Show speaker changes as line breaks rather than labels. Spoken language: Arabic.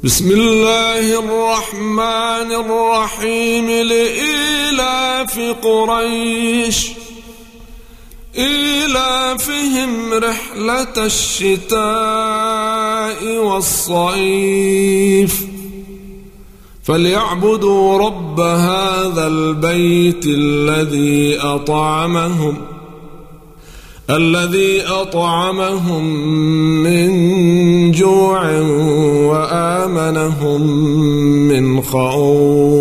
بسم الله الرحمن الرحيم. لإيلاف قريش إيلافهم رحلة الشتاء والصيف فليعبدوا رب هذا البيت الذي أطعمهم من جوع وآمنهم من خوف.